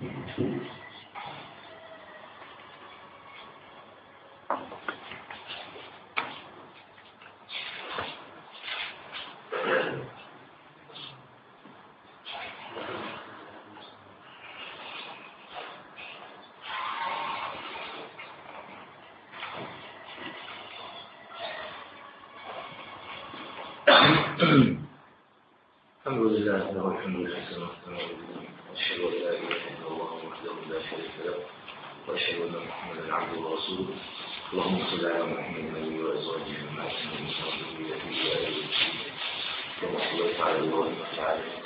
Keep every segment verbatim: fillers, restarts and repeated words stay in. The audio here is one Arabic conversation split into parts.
الحمد لله له الحمد لله واشهد ان لا اله الا الله وحده لا شريك له واشهد ان محمدا عبده ورسوله. اللهم صل على محمد النبي وازواجه وامهاتهم وذريته كما صليت على ابراهيم في العالمين.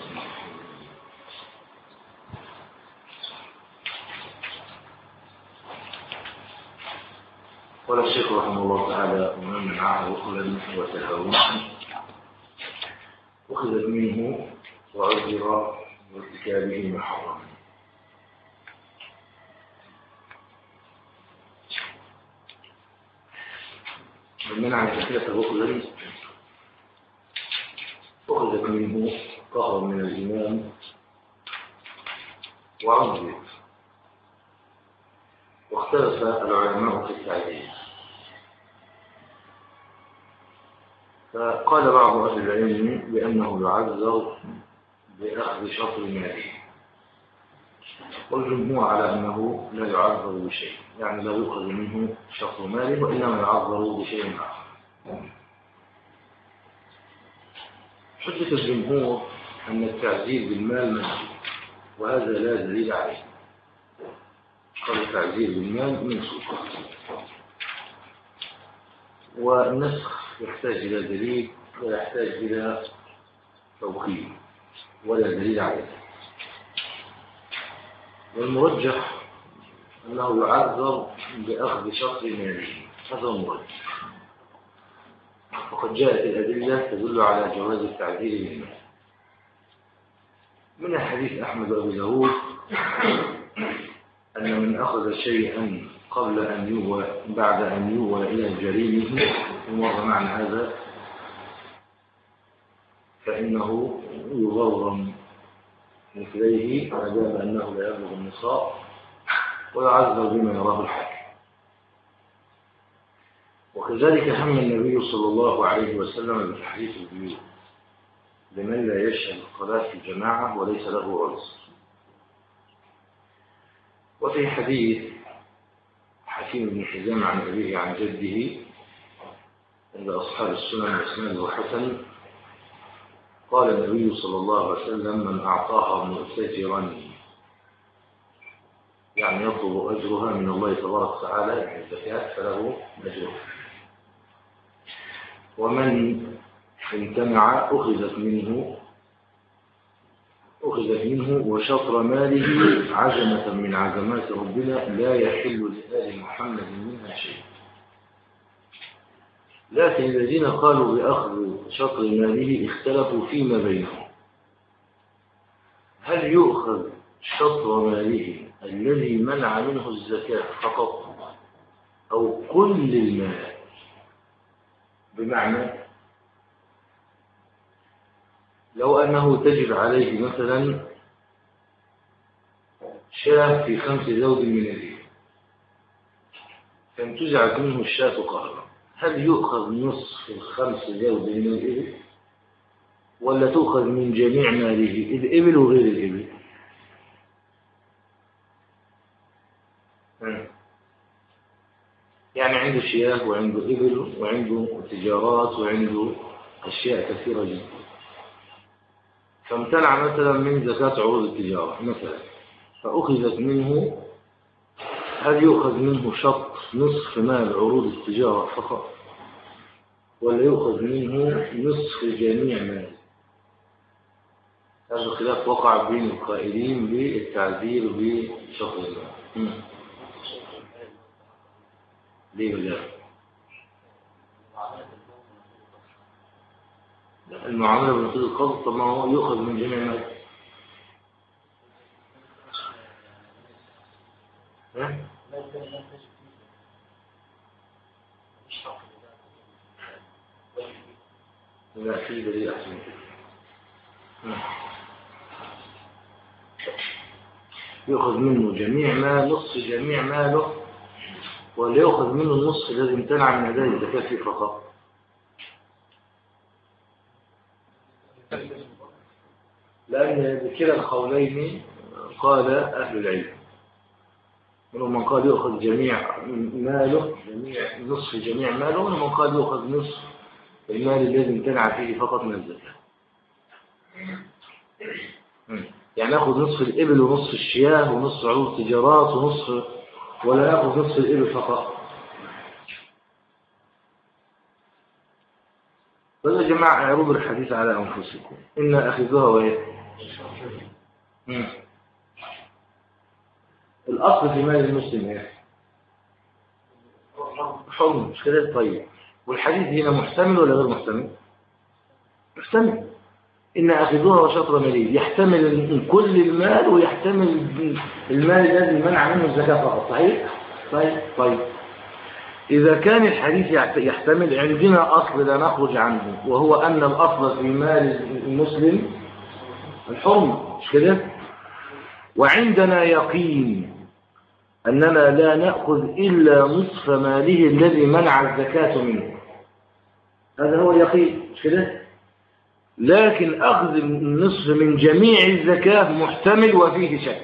قال الشيخ رحمه الله تعالى: ومن منعه أخلا وتهاون أخذت منه وعذر بارتكابه محرما. من منع زكاة أخلا أخذت منه قهرا من الإمام وعذر. واختلف العلماء في التعديل، فقال بعض أهل العلم بأنه يعذر بأخذ شطر ماله، والجمهور على أنه لا يعذر بشيء، يعني لا يؤخذ منه شطر ماله وإنما يعذر بشيء آخر. حجة الجمهور أن التعذير بالمال منسوخ، وهذا لا دليل عليه. قال التعذير بالمال منسوخ، والنسخ يحتاج إلى دليل ويحتاج إلى توقيف، ولا دليل عليه. والمرجح أنه يعذر بأخذ شطر ماله، هذا المرجح. وقد جاءت الأدلة تدل على جواز التعذير بالمال. من حديث أحمد وأبي داود أن من أخذ شيئا قبل أن يوى بعد أن يوى إلى جريمه ومر معنى هذا فإنه يغرم مثليه ما دام أنه لا يبلغ النصاب، ويعذر بما يراه الحاكم. وكذلك هم النبي صلى الله عليه وسلم بتحريف البيوت لمن لا يشهد الصلاة في الجماعة وليس له عذر. وفي حديث حكيم بن حزام عن أبيه عن جده عند أصحاب السنن وإسناده حسن، قال النبي صلى الله عليه وسلم: من أعطاها مؤتجرا، يعني يطلب أجرها من الله تبارك وتعالى، يعني الزكاة، فله أجرها. ومن امتنع أخذت منه أخذت منه وشطر ماله عزمة من عزمات ربنا لا يحل لآل محمد منها شيء. لكن الذين قالوا بأخذ شطر ماله اختلفوا فيما بينهم: هل يؤخذ شطر ماله الذي منع منه الزكاة فقط أو كل المال؟ بمعنى لو أنه تجب عليه مثلا شاة في خمس زوج من الإبل، فانتزعت منه الشاة قهرا، هل يؤخذ نصف الخمس زوج من الإبل ولا تؤخذ من جميع ماله، الإبل وغير الإبل؟ يعني عنده شياه وعنده إبل وعنده تجارات وعنده أشياء كثيرة جدا، فامتنع مثلا من زكاة عروض التجارة مثلا، فأخذت منه، هل يؤخذ منه شط نصف مال عروض التجارة فقط ولا يؤخذ منه نصف جميع مال؟ هذا الخلاف وقع بين القائلين بالتعذير بشطر المال. ليه ولا المعاملة بنقيض القبض؟ طب ما هو يؤخذ من جميع مال. ها؟ لا في دليل أحسن. يأخذ منه جميع ما نصف جميع ماله، ولا يأخذ منه النصف الذي امتنع من أداء الزكاة فيه فقط؟ لأن بكلا القولين قال أهل العلم، منهم من قال يأخذ جميع ماله، جميع نصف جميع ماله، ومنهم من قال يأخذ نصف المال الذي امتنع فيه فقط من الزكاة. يعني ناخذ نصف الإبل ونصف الشياه ونصف عروض التجارات ونصف، ولا ناخذ نصف الإبل فقط؟ فيا جماعة اعرضوا الحديث على أنفسكم، إن أخذوها وإيه؟ الأصل في مال المسلم إيه؟ حرم، مش كده؟ طيب، والحديث هنا محتمل ولا غير محتمل؟ محتمل. إن أخذوها وشطر مليل يحتمل كل المال ويحتمل المال الذي منع منه الزكاة فقط، صحيح؟ طيب طيب إذا كان الحديث يحتمل، عندنا أصل لا نخرج عنه، وهو أن الأصل في مال المسلم الحرم، مش كده؟ وعندنا يقين أننا لا نأخذ إلا نصف ماله الذي منع الزكاة منه، هذا هو اليقين، مش كده؟ لكن أخذ النصف من جميع الزكاة محتمل وفيه شك.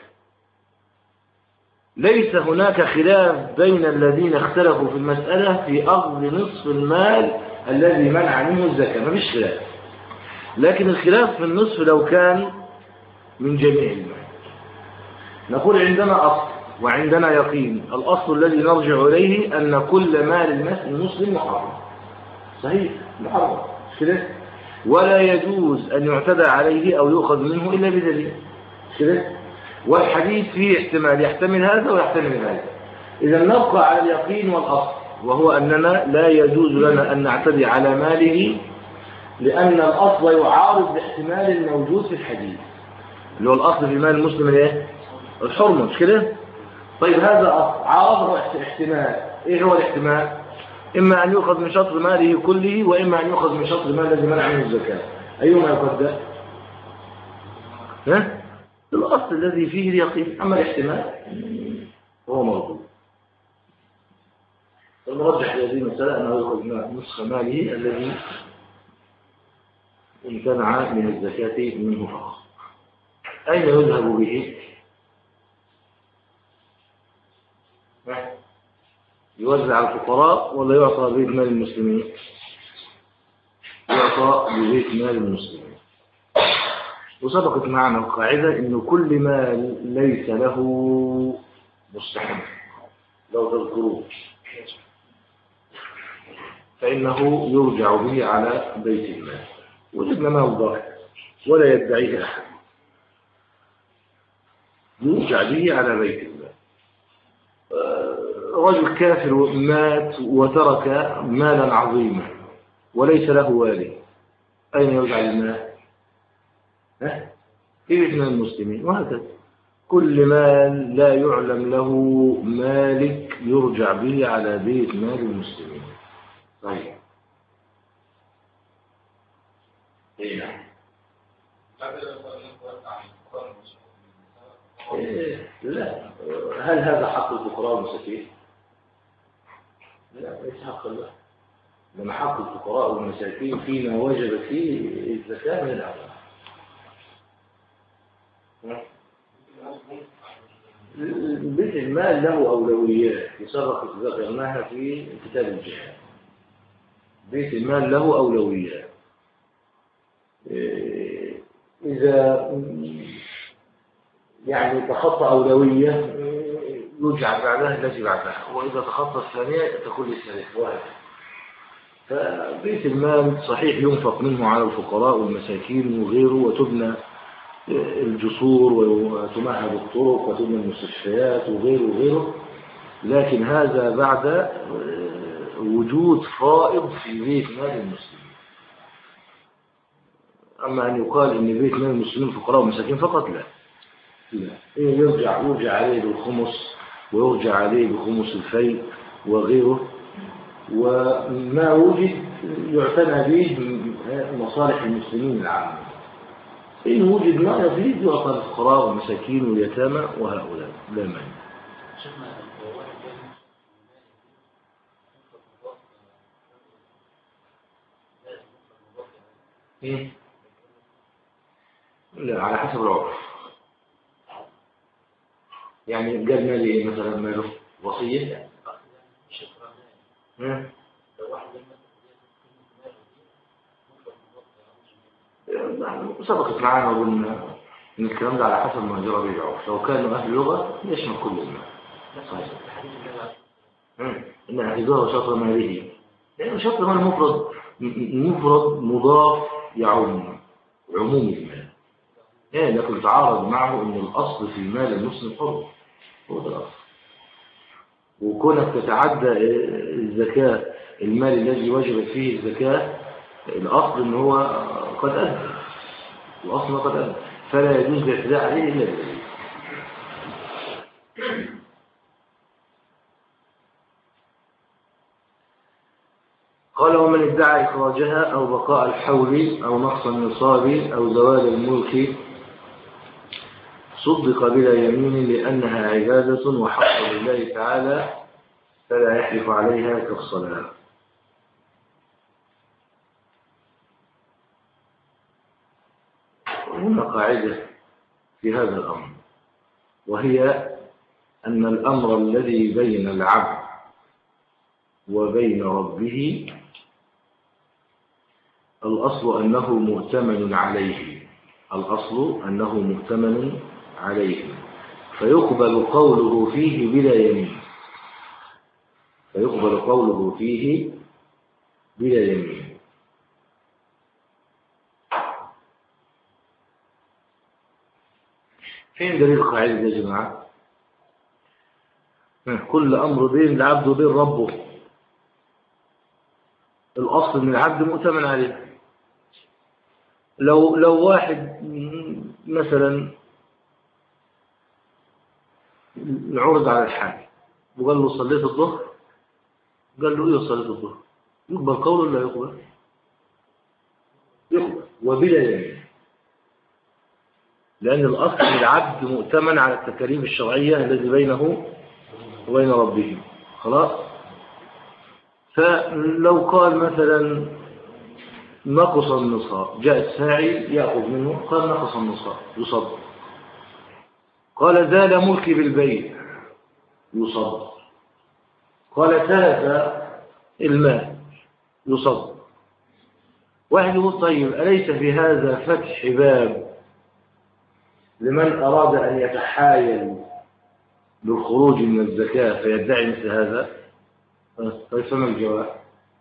ليس هناك خلاف بين الذين اختلفوا في المسألة في أخذ نصف المال الذي منع منه الزكاة، ما فيش خلاف، لكن الخلاف في النصف لو كان من جميع المال. نقول عندنا أصل وعندنا يقين، الأصل الذي نرجع إليه أن كل مال المسلم محرم، صحيح؟ محرم، مش كده؟ ولا يجوز أن يعتدى عليه أو يؤخذ منه إلا بدليل، مش كده؟ والحديث فيه احتمال يحتمل هذا ويحتمل هذا. إذا نبقى على اليقين والأصل، وهو أننا لا يجوز لنا أن نعتدي على ماله، لأن الأصل يعارض الاحتمال الموجود في الحديث، اللي هو الأصل في مال المسلم الايه؟ الحرمة، مش كده؟ طيب هذا أصل عارضه احتمال، إيه هو الاحتمال؟ إما أن يؤخذ من شطر ماله كله، وإما أن يؤخذ من شطر مال الذي منع منه الزكاة، أيهما يقدم؟ ها؟ الأصل الذي فيه اليقين، أما الاحتمال هو موجود. المرجح في هذه المسألة أنه يأخذ نصف ماله الذي امتنع من الزكاة منه فقط. أين يذهب به؟ يوزع على الفقراء ولا يعطى بيت مال المسلمين؟ يعطى ببيت مال المسلمين. وسبقت معنا القاعدة إنه كل ما ليس له مستحق لو تذكروه فإنه يرجع به على بيت المال، وجدنا ما هو ظاهر ولا يدعيه أحد، يرجع به على بيت المال. رجل كافر مات وترك مالا عظيما وليس له والي، أين يرجع المال؟ ها؟ في بيت مال المسلمين. وهكذا كل مال لا يعلم له مالك يرجع به على بيت مال المسلمين. طيب ايه إيه لا، هل هذا حق الفقراء والمساكين؟ لا، ليس حق الله، لما حق الفقراء والمساكين فيما وجب فيه الزكاة من الأعمال. بيت المال له أولويات يسبق ذكرناها في كتاب الجهاد. بيت المال له أولويات، إذا يعني تخطى أولوية يرجع بعدها التي بعدها، وإذا تخطى الثانية تكون الثالثة، وهكذا. فبيت المال صحيح ينفق منه على الفقراء والمساكين وغيره، وتبنى الجسور وتمهد الطرق وتبنى المستشفيات وغيره وغيره، لكن هذا بعد وجود فائض في بيت مال المسلمين. أما أن يقال إن بيت مال المسلمين فقراء ومساكين فقط، لا لا، يرجع يرجع عليه بالخمس، ويرجع عليه بخمس الفيء وغيره، وما وجد يعتنى به مصالح المسلمين العامة. إن وجد ما يزيد يعطى الفقراء والمساكين واليتامى وهؤلاء لا مانع. إيه؟ لا، على حسب العرف. يعني قال مالي إيه مثلا؟ ماله وصية. ها؟ سبقت معنا وقلنا إن الكلام ده على حسب ما جرى به العرف. لو كانوا أهل لغة يشمل كل المال. صحيح. إن حفظه شطر ماله، لأن شطر مال مفرد مفرد مضاف يعم عموم المال. يعني لكن تعارض معه إن الأصل في مال المسلم حر، هو ده الأصل. وكونك تتعدى الزكاة المال الذي وجبت فيه الزكاة، الأصل إن هو قد أدى، الأصل قد أدى، فلا يجوز الاعتداء عليه إلا بالدليل. قال ومن ادعى إخراجها أو بقاء الحول أو نقص النصاب أو زوال الملك صدق بلا يمين لأنها عبادة وحق لله تعالى فلا يحلف عليها كالصلاة. هنا قاعدة في هذا الأمر، وهي أن الأمر الذي بين العبد وبين ربه الأصل أنه مؤتمن عليه، الأصل أنه مؤتمن عليه، فيقبل قوله فيه بلا يمين، فيقبل قوله فيه بلا يمين. فين دليل القاعدة يا جماعة؟ كل أمر بين العبد وبين ربه الأصل من العبد مؤتمن عليه. لو لو واحد مثلا عرض على الحاج وقال له صليت الظهر، قال له ايه صليت الظهر، يقبل قوله ولا يقبل؟ يقبل وبلا يمين، لأن الأصل العبد مؤتمن على التكاليف الشرعية الذي بينه وبين ربه. خلاص. فلو قال مثلا نقص النصاب، جاء الساعي يأخذ منه قال نقص النصاب يصدق، قال زال ملكي بالبيع يصدق، قال تلف المال يصدق. واحد يقول طيب أليس في هذا فتح باب لمن أراد أن يتحايل بالخروج من الزكاة فيدعي مثل هذا؟ طيب فما الجواب؟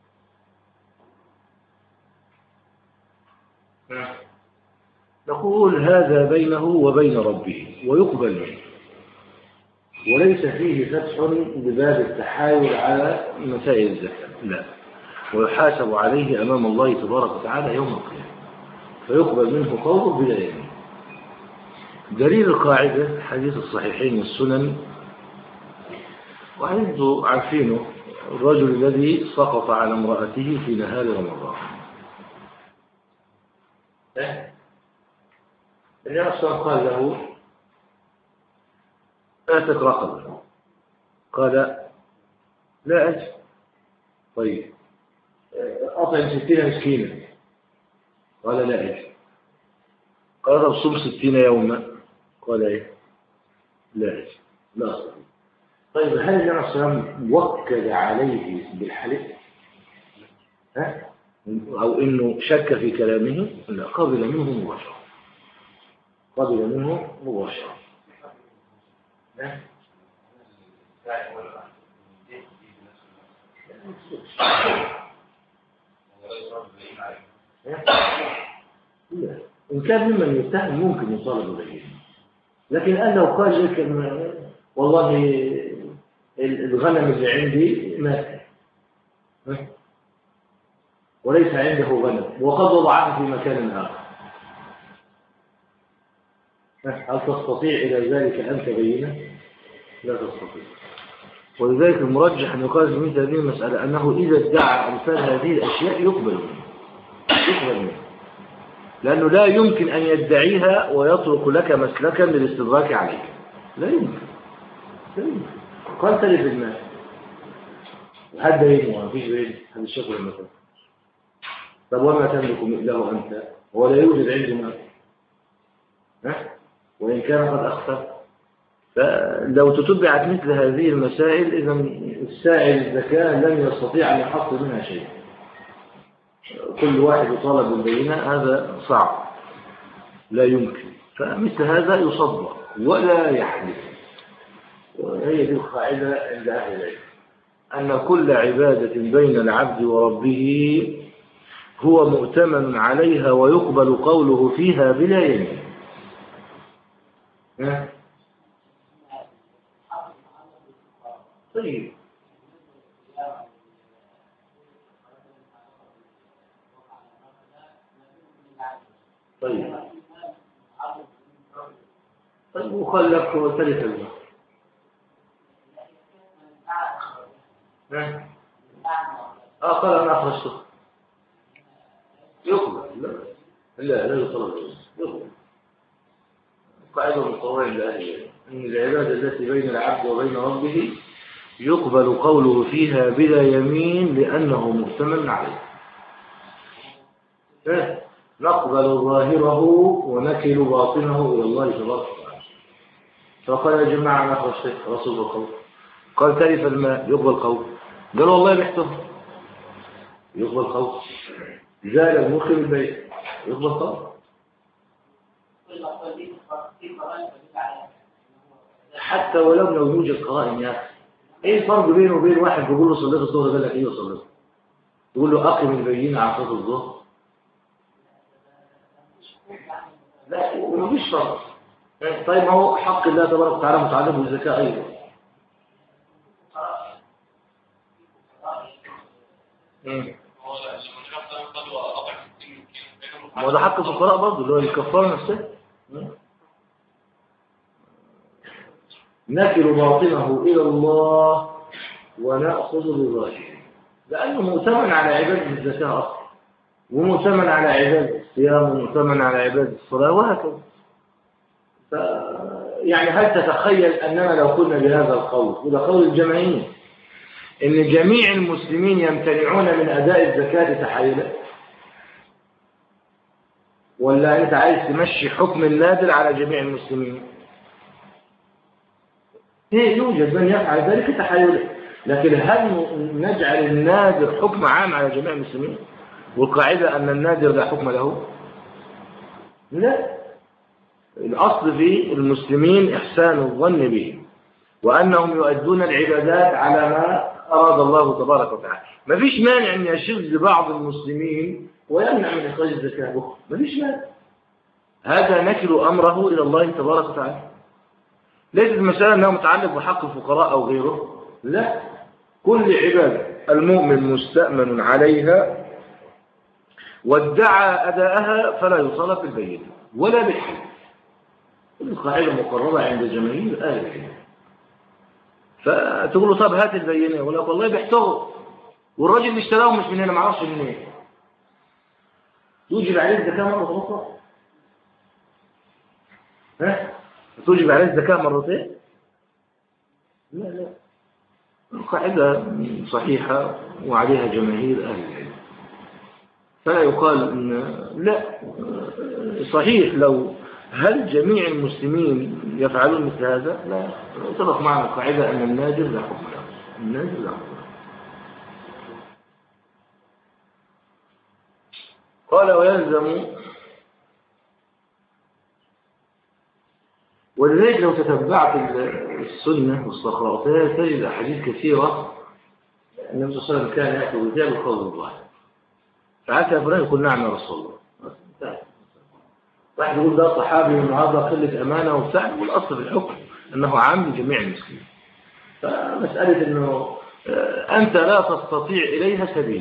نقول هذا بينه وبين ربه ويقبل منه، وليس فيه فتح بباب التحايل على مسائل الزكاة، لا، ويحاسب عليه أمام الله تبارك وتعالى يوم القيامة، فيقبل منه قوله بلا يمين. دليل القاعدة حديث الصحيحين والسنن، وعنده عارفينه الرجل الذي سقط على امرأته في نهار رمضان. النبي صلى الله عليه وسلم قال له آتك رقبة، قال لا أجل. طيب أطعم ستين مسكينا، قال لا أجل. قال طب صم ستين يوما، قال إيه لا أجل لا أصدق. طيب هل النبي صلى الله عليه وسلم وكل عليه بالحلف ها؟ أو إنه شك في كلامه؟ لا، قبل منه مباشرة، قبل منه مباشرة. لا إن كان ممن يتهم ممكن يطالب به، لكن أنا لو قال لك والله الغنم اللي عندي مات وليس عنده غنم وقد وضعه في مكان آخر، هل تستطيع إلى ذلك أن تبينه؟ لا تستطيع. ولذلك المرجح أن يقال في مثل هذه المسألة أنه إذا ادعى أمثال هذه الأشياء يقبل منه، يقبل منه لأنه لا يمكن أن يدعيها ويترك لك مسلكا للاستدراك عليك، لا يمكن، لا يمكن. قال تلف المال، وحد بينه ما فيش بينه هذا الشكل المثل. طب وما تملك له أنت؟ هو لا يوجد عنده مال، ها؟ وإن كان قد أخفى. فلو تتبعت مثل هذه المسائل إذا السائل الزكاة لن يستطيع أن يحصل منها شيء. كل واحد يطالب بالبينة هذا صعب، لا يمكن. فمثل هذا يصدق ولا يحدث. وهي دي القاعدة عند أهل العلم، أن كل عبادة بين العبد وربه هو مؤتمن عليها ويقبل قوله فيها بلا يمين. طيب طيب طيب وخلك وثالث الماء اه قال انا اخرجته يقبل. لا لا لا يطلب يقبل. قاعده من قواعد الاهل ان العباده التي بين العبد وبين ربه يقبل قوله فيها بلا يمين لانه مؤتمن عليه. نقبل ظاهره ونكل باطنه الى الله تبارك وتعالى. فقال يا جماعه انا اخرجت رسول الله قال تلف الماء يقبل قول. قال والله بحته يقبل قول. زال المخ بالبيت يقبل قول. حتى ولو لو يوجد قرائن يا اخي ايه الفرق بينه وبين واحد بيقول له صليت الظهر قال لك ايه صليت يقول له اقم البينه على صلاه الظهر. لا مفيش فرق. طيب ما هو حق الله تبارك وتعالى متعلق بالزكاه ايضا. ما ده حق الفقراء برضه اللي هو الكفاره نفسها. نكل باطنه الى الله وناخذ بظاهره لانه مؤتمن على عباده الزكاه اصلا ومؤتمن على عباده الصيام ومؤتمن على عباده الصلاه وهكذا. ف يعني هل تتخيل اننا لو كنا بهذا القول وده قول الجماهير ان جميع المسلمين يمتنعون من اداء الزكاه تحايلا ولا انت عايز تمشي حكم النادر على جميع المسلمين؟ ايه يوجد من يفعل ذلك تحايلا لكن هل نجعل النادر حكم عام على جميع المسلمين والقاعده ان النادر لا حكم له؟ لا. الاصل في المسلمين احسان الظن به وانهم يؤدون العبادات على ما اراد الله تبارك وتعالى. ما فيش مانع ان يشذ بعض المسلمين ويمنع من اخراج الزكاه ما فيش مانع. هذا نكل امره الى الله تبارك وتعالى. ليس المساله انه متعلق بحق الفقراء او غيره، لا. كل عباده المؤمن مستأمن عليها وادعى اداءها فلا يطالب بالبينه ولا بالحلف. القاعده مقرره عند جماهير اهل العلم. فتقول له طب هات البينه يقول لك والله بيحتوه والراجل اللي اشتراهم مش من هنا ما اعرفش منين. إيه توجب عليه الزكاه مره اخرى؟ ها توجب عليه الزكاه مرتين؟ لا لا. القاعده صحيحه وعليها جماهير اهل العلم. فلا يقال ان لا صحيح لو هل جميع المسلمين يفعلون مثل هذا؟ لا. اتفق معنا القاعدة أن النادر لا حكم له. النادر لا حكم له. قال ويلزم ولذلك لو تتبعت السنة واستقرأتها تجد أحاديث كثيرة النبي صلى الله عليه وسلم كان يأتي بالكتاب بقول الله فعسى فلان يقول نعم يا رسول الله. واحد يقول ده صحابي من هذا قلة أمانة وبتاع والأصل في الحكم أنه عام لجميع المسلمين. فمسألة أنه أنت لا تستطيع إليها سبيل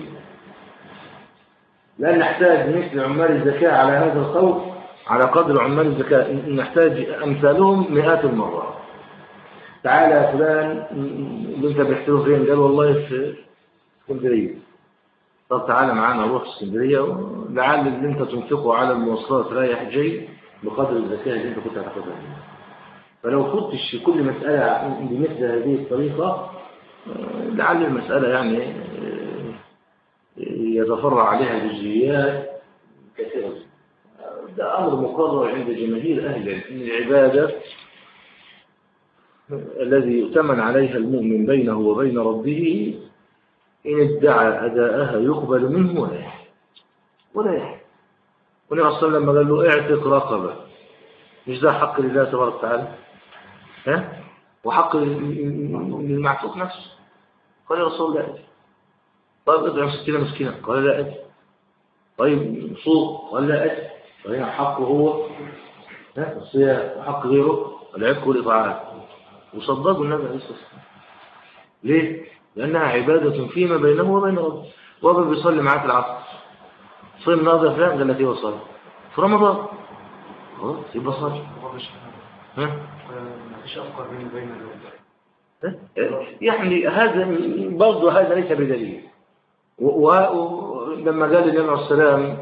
لأن نحتاج مثل عمال الزكاة على هذا القول على قدر عمال الزكاة نحتاج أمثالهم مئات المرات. تعالى يا فلان اللي أنت بيحتاجه فين؟ قال والله في اسكندرية. طب تعالى معانا نروح اسكندرية، لعل اللي انت تنفقه على المواصلات رايح جاي بقدر الزكاة اللي انت كنت هتاخدها منه. فلو خدتش في كل مسألة بمثل هذه الطريقة لعل المسألة يعني يتفرع عليها جزئيات كثيرة. ده أمر مقرر عند جماهير أهل العلم، العبادة الذي يؤتمن عليها المؤمن بينه وبين ربه إن ادعى أداءها يقبل منه ولا يحل ولا يحل. والنبي صلى الله عليه وسلم لما قال له اعتق رقبة، مش ده حق لله تبارك وتعالى؟ ها؟ وحق للمعتوق نفسه. قال يا رسول الله لا أجل. طيب اطعم ستين مسكينا، قال لا أجل. طيب صوم، قال لا أجل. فهنا حقه هو الصيام، وحق غيره العتق والإطعام، وصدقوا النبي عليه الصلاة والسلام. ليه؟ لأنها عبادة فيما بينه وبين ربه. وابا بيصلي معاك العصر، صيم ناظر فلان، قال لك ايه وصلي في رمضان، خلاص يبقى صلي. ها؟ مفيش أفكار بين بين يعني هذا برضه هذا ليس بدليل. ولما قال النبي عليه السلام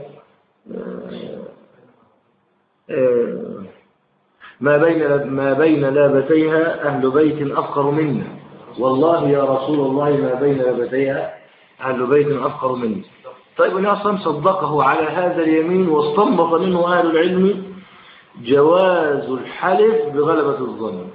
ما بين ما بين لابتيها أهل بيت أفقر منا، والله يا رسول الله ما بين لابتيها أهل بيت أفقر منا. طيب النبي أصلا صدقه على هذا اليمين، واستنبط منه أهل العلم جواز الحلف بغلبة الظن.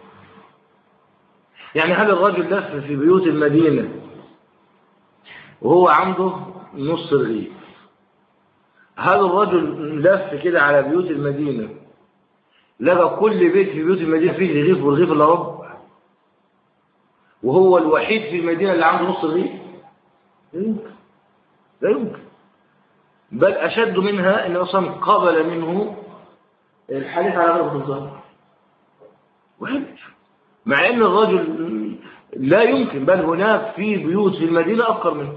يعني هل الرجل لف في بيوت المدينة وهو عنده نص رغيف؟ هل الرجل لف كده على بيوت المدينة لقى كل بيت في بيوت المدينة فيه رغيف والرغيف إلا ربع، وهو الوحيد في المدينة اللي عنده نص رغيف؟ لا يمكن، لا يمكن. بل أشد منها أن أصلا قبل منه الحلف على غلبة الظن وحلف، مع أن الرجل لا يمكن، بل هناك في بيوت في المدينة أفقر منه.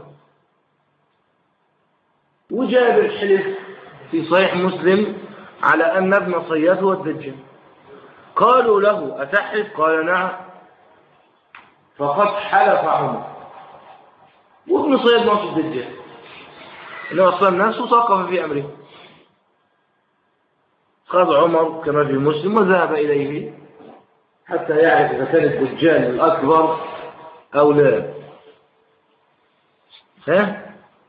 وجاب الحلف في صحيح مسلم على أن ابن صياد هو الدجال. قالوا له أتحلف؟ قال نعم. فقد حلف عمر، وابن صياد ناصر الدجال، إنه أصلا الناس وثقف في أمره. خذ عمر كما في مسلم وذهب إليه حتى يعرف إذا كان الدجال الأكبر أو لا. ها؟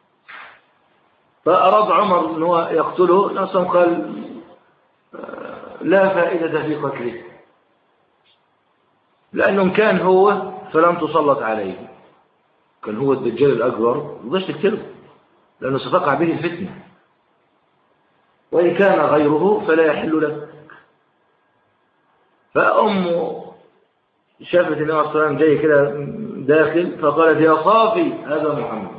فأراد عمر أنه يقتله، أصلا قال لا فائدة في قتله، لأنه كان هو فلم تسلط عليه، كان هو الدجال الأكبر مش تقتله لأنه ستقع به الفتنة، وإن كان غيره فلا يحل له. فأمه شافت النبي صلى الله عليه وسلم جاي كده داخل، فقالت يا صافي هذا محمد.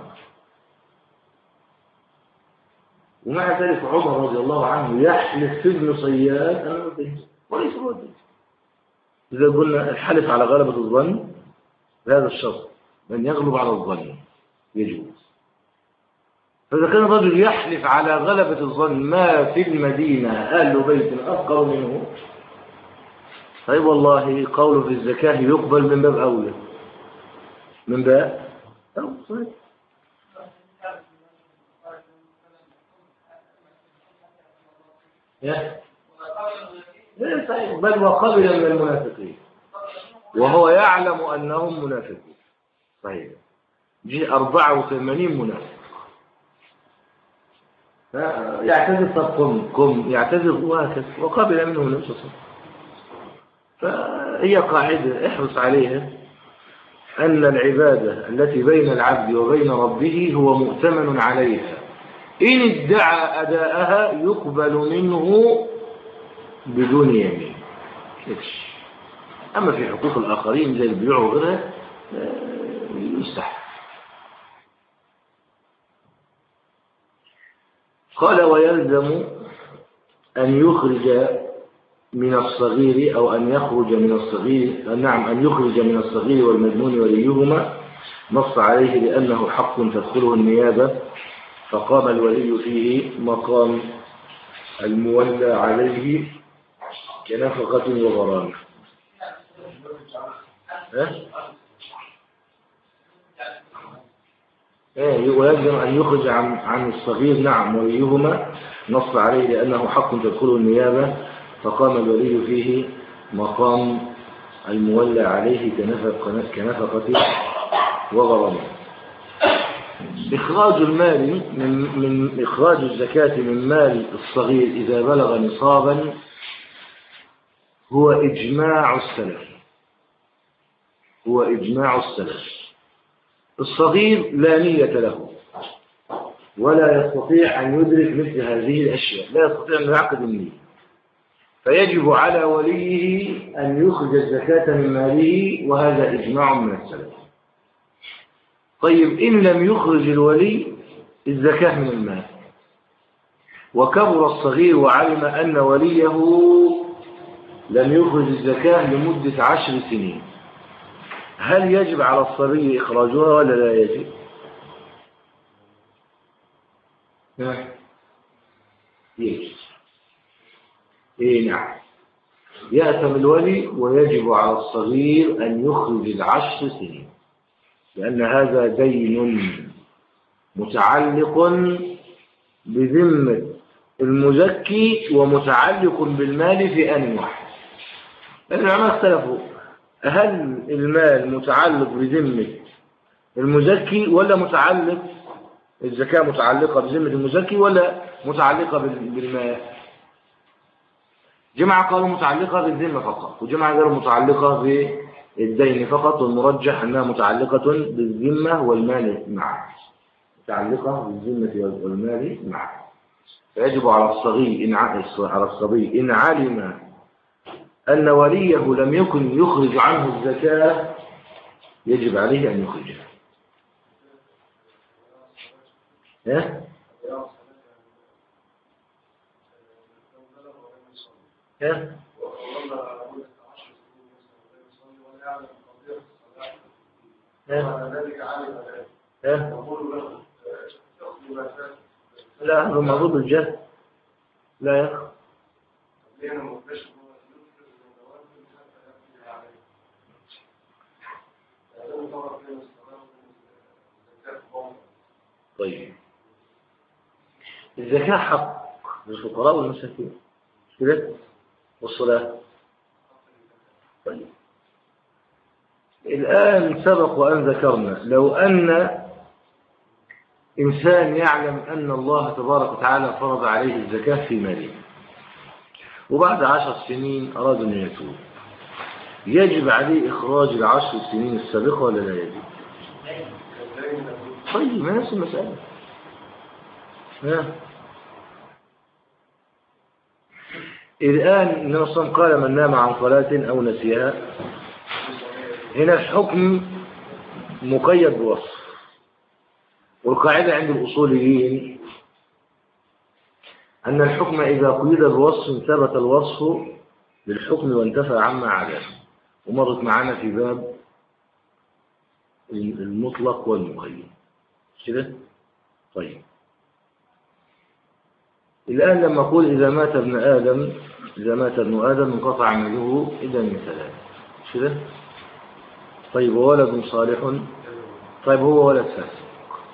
ومع ذلك عمر رضي الله عنه يحلف في ابن صياد أنه الدجال وليس هو الدجال. إذا قلنا الحلف على غلبة الظن بهذا الشرط، من يغلب على الظن يجوز. فإذا كان الرجل يحلف على غلبة الظن ما في المدينة أهل بيت أفقر منه، طيب والله قوله في الزكاة يقبل من باب أولى، من باب أو صحيح. لا صحيح، بل وقبل من المنافقين وهو يعلم أنهم منافقون. صحيح، جي أربعة وثمانين منافق يعتذر، طب قم قم يعتذر وهكذا، وقبل منه النبي صلى الله عليه وسلم. فهي قاعدة احرص عليها، أن العبادة التي بين العبد وبين ربه هو مؤتمن عليها، إن ادعى أداءها يقبل منه بدون يمين. أما في حقوق الآخرين زي البيوع وغيرها يستحق. قال ويلزم أن يخرج من الصغير أو أن يخرج من الصغير، نعم أن يخرج من الصغير والمجنون وليهما، نص عليه لأنه حق تدخله النيابة، فقام الولي فيه مقام المولى عليه كنفقة وغرامة. ويجب أن يخرج عن عن الصغير نعم وليهما نص عليه لأنه حق تدخله النيابة، فقام الولي فيه مقام المولى عليه كنفقة وغرامه. إخراج المال من, من إخراج الزكاة من مال الصغير إذا بلغ نصابا هو إجماع السلف، هو إجماع السلف. الصغير لا نية له ولا يستطيع أن يدرك مثل هذه الأشياء، لا يستطيع أن يعقد النية، فيجب على وليه أن يخرج الزكاة من ماله، وهذا إجماع من السلف. طيب إن لم يخرج الولي الزكاة من المال وكبر الصغير وعلم أن وليه لم يخرج الزكاة لمدة عشر سنين، هل يجب على الصبي إخراجها ولا لا يجب؟ يجب. إيه نعم، يأتم الولي ويجب على الصغير أن يخرج العشر سنين، لأن هذا دين متعلق بذمة المزكي ومتعلق بالمال في آن واحد. العلماء اختلفوا هل المال متعلق بذمة المزكي ولا متعلق، الزكاة متعلقة بذمة المزكي ولا متعلقة بالمال؟ جماعة قالوا متعلقة بالذمة فقط، وجماعة قالوا متعلقة بالدين فقط، والمرجح أنها متعلقة بالذمة والمال معا، متعلقة بالذمة والمال معا. فيجب على الصغير إن على الصبي إن علم أن وليه لم يكن يخرج عنه الزكاة يجب عليه أن يخرجها. ها؟ ها؟ ها؟ لا، هذا موضوع الجهل لا يخرج. طيب الزكاة حق للفقراء والمساكين كده، والصلاة. طيب الآن سبق وأن ذكرنا لو أن إنسان يعلم أن الله تبارك وتعالى فرض عليه الزكاة في ماله، وبعد عشر سنين أراد أن يتوب، يجب عليه إخراج العشر سنين السابقة ولا لا يجب؟ طيب ما نفس المسألة. ها. الآن النبي صلى الله عليه وسلم قال من نام عن صلاة أو نسيها، هنا الحكم مقيد بوصف، والقاعدة عند الأصوليين أن الحكم إذا قيد بوصف ثبت الوصف للحكم وانتفى عما عداه، ومرت معنا في باب المطلق والمقيد كده. طيب الآن لما أقول إذا مات ابن آدم إذا مات ابن آدم انقطع عمله إلا من ثلاث كده. طيب وولد صالح، طيب هو ولد فاسق،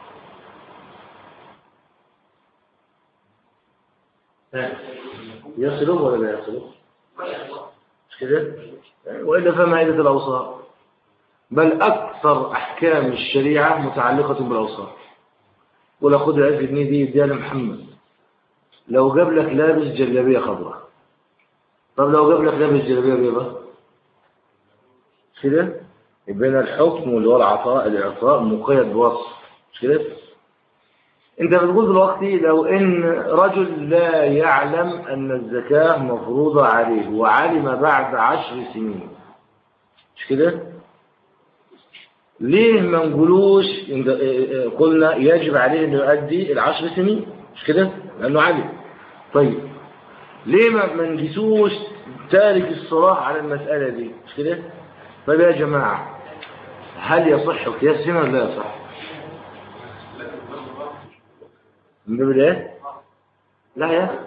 يصله ولا لا يصله؟ كده. وإلا فما عدة الأوصاف، بل أكثر أحكام الشريعة متعلقة بالأوصاف. ولا خد الألف جنيه دي يديها لمحمد لو جاب لك لابس جلابية خضراء، طب لو جاب لك لابس جلابية بيضاء كده، يبقى الحكم واللي هو العطاء الإعطاء مقيد بوصف كده. أنت بتقول دلوقتي لو إن رجل لا يعلم أن الزكاة مفروضة عليه وعلم بعد عشر سنين مش كده، ليه ما نقولوش قلنا يجب عليه أن يؤدي العشر سنين مش كده لأنه علم؟ طيب ليه ما نقيسوش تارك الصلاة على المسألة دي مش كده؟ طيب يا جماعة هل يصح قياس هنا ولا لا يصح؟ من باب ايه؟ لا يا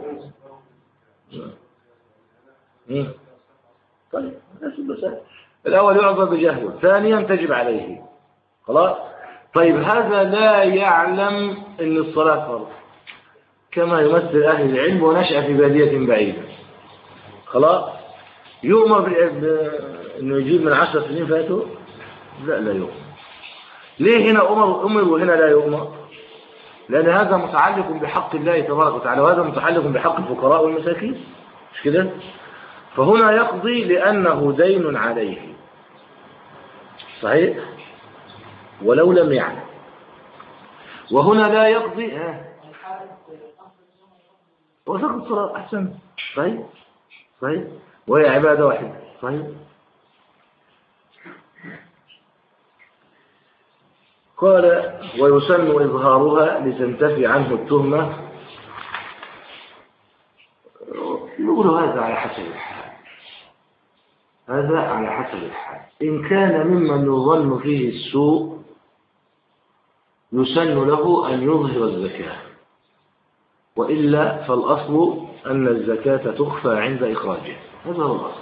مم. طيب نفس المسألة. الأول يعذر بجهله، ثانيا تجب عليه خلاص. طيب هذا لا يعلم أن الصلاة فرض كما يمثل أهل العلم ونشأ في بادية بعيدة، خلاص يؤمر بأنه يجيب من عشر سنين فاتوا؟ لا لا يؤمر. ليه هنا أمر أمر وهنا لا يؤمر؟ لأن هذا متعلق بحق الله تبارك وتعالى، وهذا متعلق بحق الفقراء والمساكين، مش كده؟ فهنا يقضي لأنه دين عليه، صحيح؟ ولو لم يعلم. وهنا لا يقضي ها وسقط الصلاة. أحسن، صحيح صحيح، وهي عبادة واحدة، صحيح. قال ويسن إظهارها لتنتفي عنه التهمة. يقول هذا على حسب الحال، هذا على حسب الحال. إن كان ممن يظن فيه السوء يسن له أن يظهر الزكاة، وإلا فالأصل أن الزكاة تخفى عند إخراجها، هذا هو الأصل.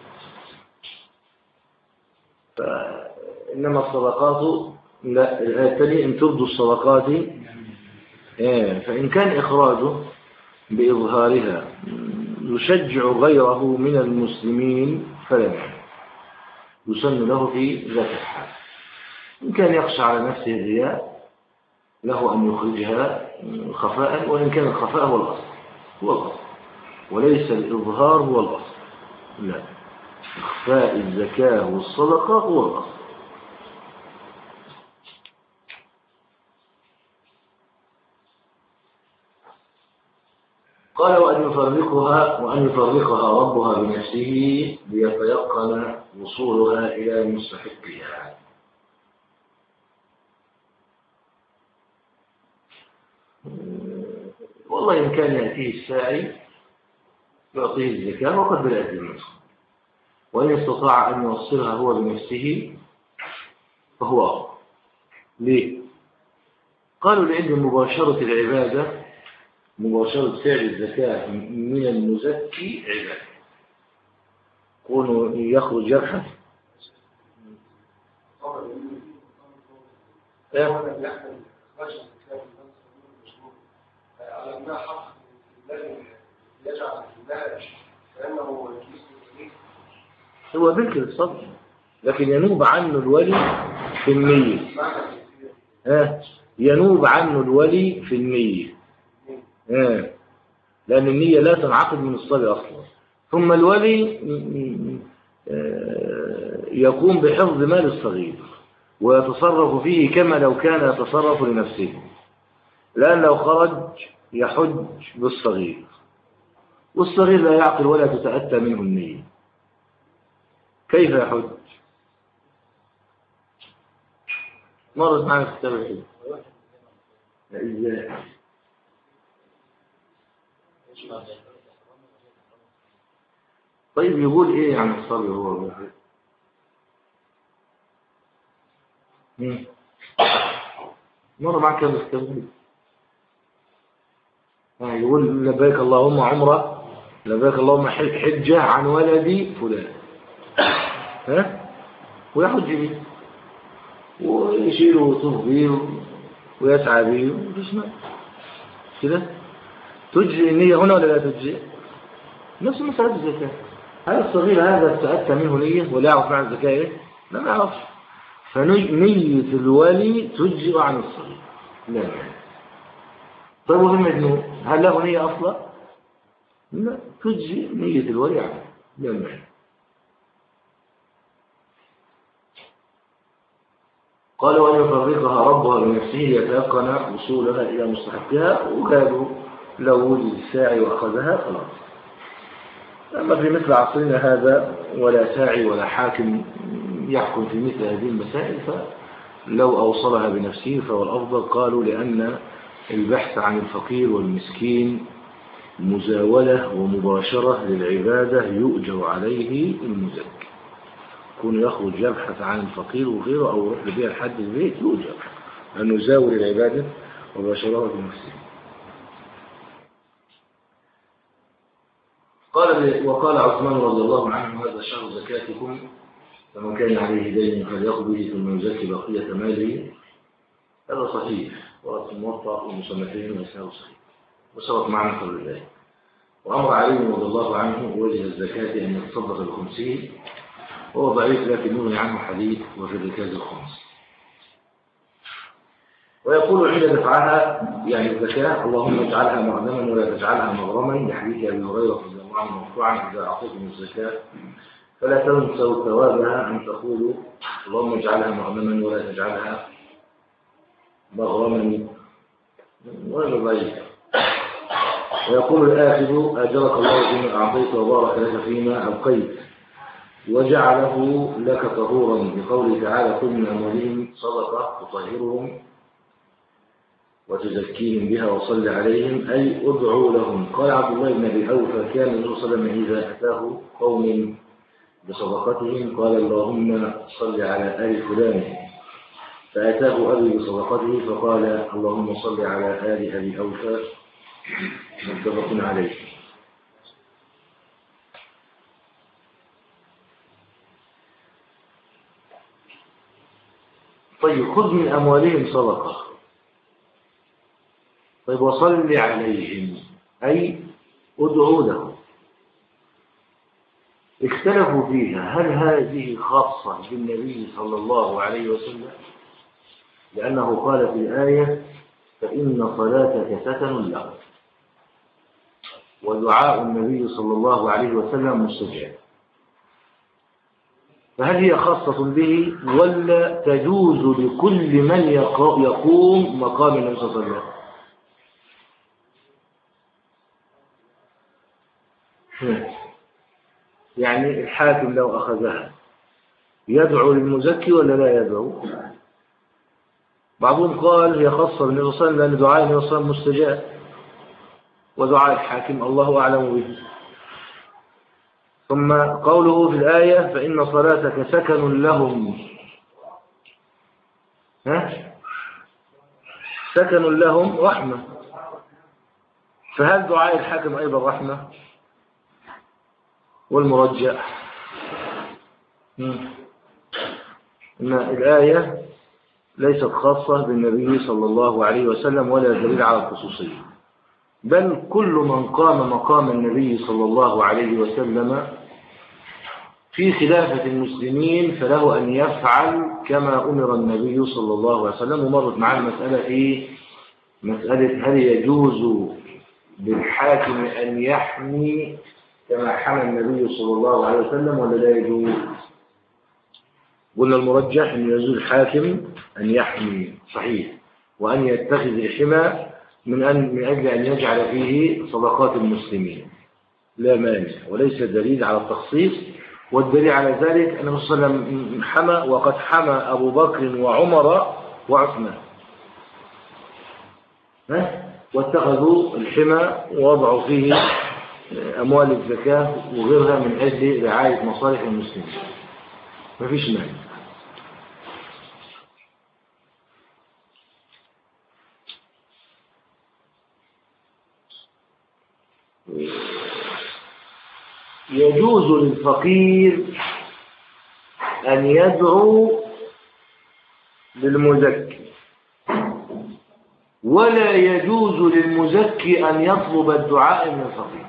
فإنما الصدقات لا، الآية الثانية إن تبدوا الصدقات فإن كان إخراجه بإظهارها يشجع غيره من المسلمين فلا مانع، يسن له في ذات الحال. إن كان يخشى على نفسه الرياء له أن يخرجها خفاء، وإن كان الخفاء هو الأصل، هو الأصل وليس الإظهار هو الأصل، لا، إخفاء الزكاة والصدقة هو الأصل. قال وأن يفرقها وأن يفرقها ربها بنفسه ليتيقن وصولها إلى مستحقها. والله إن كان يأتيه الساعي يعطيه الزكاة وقد بدأت المنصب، وإن استطاع أن يوصلها هو بنفسه فهو أفضل. ليه؟ قالوا لأن مباشرة العبادة، مباشرة فعل الزكاة من المزكي عبادة. كونه يخرج يبحث هو ذكر الصدق، لكن ينوب عنه الولي في النية. ها ينوب عنه الولي في النية، ها لأن النية لا تنعقد من الصبي أصلا. ثم الولي يقوم بحفظ مال الصغير ويتصرف فيه كما لو كان يتصرف لنفسه، لأن لو خرج يحج بالصغير، والصغير لا يعقل ولا تتأتى منه النية، كيف يحج؟ مرت معنا في كتاب الحج. ازاي؟ طيب يقول ايه عن الصبي هو؟ مرة معك كتاب الحج. يقول لبيك اللهم عمره، لبيك اللهم حجة عن ولدي فلان، ها ويحج به ويشيله ويطوف به ويسعى به ويسمع كده. تجزي النية هنا ولا لا تجزي؟ نفس مسألة الزكاة. هل الصغير هذا تأتى منه نية ولا يعرف معنى الزكاة ايه؟ لا ما يعرفش، فنية الولي تجزي عن الصغير لا يعني. طيب وفي المجنون هل له نية أصلا؟ لا، تجزي نية الولي عنه لا يعني. قال وأن يفرقها ربها بنفسه ليتيقن وصولها إلى مستحقها، وقالوا لو وجد الساعي وأخذها خلاص. أما في مثل عصرنا هذا ولا ساعي ولا حاكم يحكم في مثل هذه المسائل، فلو أوصلها بنفسه فهو الأفضل. قالوا لأن البحث عن الفقير والمسكين مزاولة ومباشرة للعبادة يؤجر عليه المزكي. يكون يخرج يبحث عن الفقير وغيره أو يروح لبيع لحد البيت يؤجر أن يزاول العبادة وباشرها بنفسه. قال وقال عثمان رضي الله عنه هذا شهر زكاتكم، فمن كان عليه دين فليقضه ثم يزكي بقية ماله هذا صحيح، ورد في الموطأ ومصنفين وإسناده صحيح وسبق معنا قبل ذلك. وأمر علي رضي الله عنه وجه الزكاة أن يتصدق الخمسين، وهو ضعيف لكن يغني عنه حديث وفي الركاز الخمس. ويقول حين دفعها يعني الزكاة اللهم اجعلها مغنما ولا تجعلها مغرما، لحديث أبي هريرة رضي الله عنه مرفوعا إذا أعطيتم الزكاة فلا تنسوا ثوابها أن تقولوا اللهم اجعلها مغنما ولا تجعلها مغرما ولا ضعيف. ويقول الآخذ أجرك الله فيما أعطيت وبارك لك فيما أبقيت وجعله لك طهورا، بقوله تعالى خذ من أموالهم صدقة تطهرهم وتزكيهم بها وصل عليهم، أي ادعوا لهم. قال عبد الله بن أبي أوفى كان النبي صلى الله عليه وسلم إذا أتاه قوم بصدقتهم قال اللهم صل على آل فلان، فأتاه أبي بصدقته فقال اللهم صل على آل أبي أوفى، متفق عليه. طيب خذ من أموالهم صدقة، طيب وصل عليهم أي ادعوا لهم. اختلفوا فيها هل هذه خاصة بالنبي صلى الله عليه وسلم، لأنه قال في الآية فإن صلاتك سكن لهم، ودعاء النبي صلى الله عليه وسلم مستجاب، فهل هي خاصة به ولا تجوز لكل من يقوم مقام النبي صلى الله عليه وسلم؟ يعني الحاكم لو أخذها يدعو للمزكي ولا لا يدعو؟ بعضهم قال هي خاصة بالنبي صلى الله عليه وسلم لأن دعاء النبي صلى الله عليه وسلم مستجاب، ودعاء الحاكم الله أعلم به. ثم قوله في الآية فإن صلاتك سكن لهم، ها؟ سكن لهم رحمة، فهل دعاء الحاكم أيضا رحمة؟ والمرجح إن الآية ليست خاصة بالنبي صلى الله عليه وسلم ولا دليل على الخصوصية، بل كل من قام مقام النبي صلى الله عليه وسلم في خلافة المسلمين فله أن يفعل كما أمر النبي صلى الله عليه وسلم. ومرت معنا مسألة إيه؟ مسألة هل يجوز للحاكم أن يحمي كما حمى النبي صلى الله عليه وسلم ولا لا يجوز؟ قلنا المرجح أن يجوز الحاكم أن يحمي صحيح، وأن يتخذ الحمى من أن من أجل أن يجعل فيه صدقات المسلمين لا مانع، وليس دليل على التخصيص. والدليل على ذلك أن النبي صلى الله عليه وسلم حمى، وقد حمى أبو بكر وعمر وعثمان، واتخذوا الحمى ووضعوا فيه أموال الزكاة وغيرها من أجل رعاية مصالح المسلمين، ما فيش مانع. يجوز للفقير أن يدعو للمزكي، ولا يجوز للمزكي أن يطلب الدعاء من الفقير.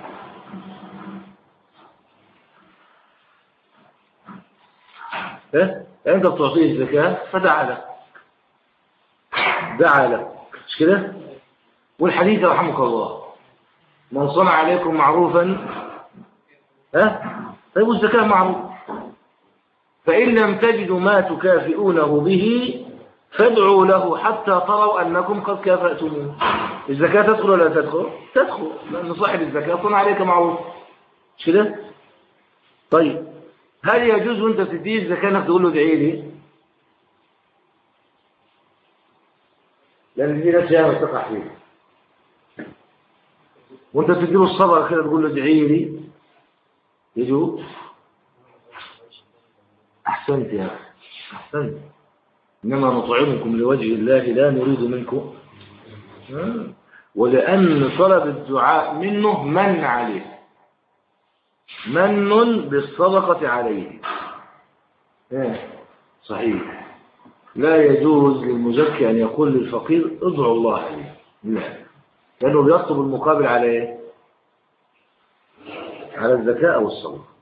ها؟ أنت بتعطيه الزكاة فدعا لك، دعا لك، مش كده؟ والحديث رحمك الله من صنع عليكم معروفا ها؟ طيب الزكاة معروف، فإن لم تجدوا ما تكافئونه به فادعوا له حتى تروا أنكم قد كافأتموه. الزكاة تدخل ولا تدخل؟ تدخل، لأن صاحب الزكاة صنع عليك معروف، مش كده؟ طيب هل يجوز وانت بتديه الزكاة انك تقول له ادعي لي؟ لأن دي ناس ياما تقع فيه، وانت بتديله الصبر كده تقول له ادعي لي، يجوز؟ أحسنت يا أخي، أحسنت. إنما نطعمكم لوجه الله لا نريد منكم، ولأن طلب الدعاء منه من عليه، من بالصدقة عليه. صحيح. لا يجوز للمزكي أن يقول للفقير ادعو الله لي، لا، لأنه بيطلب المقابل على إيه؟ على الزكاة أو الصلاة.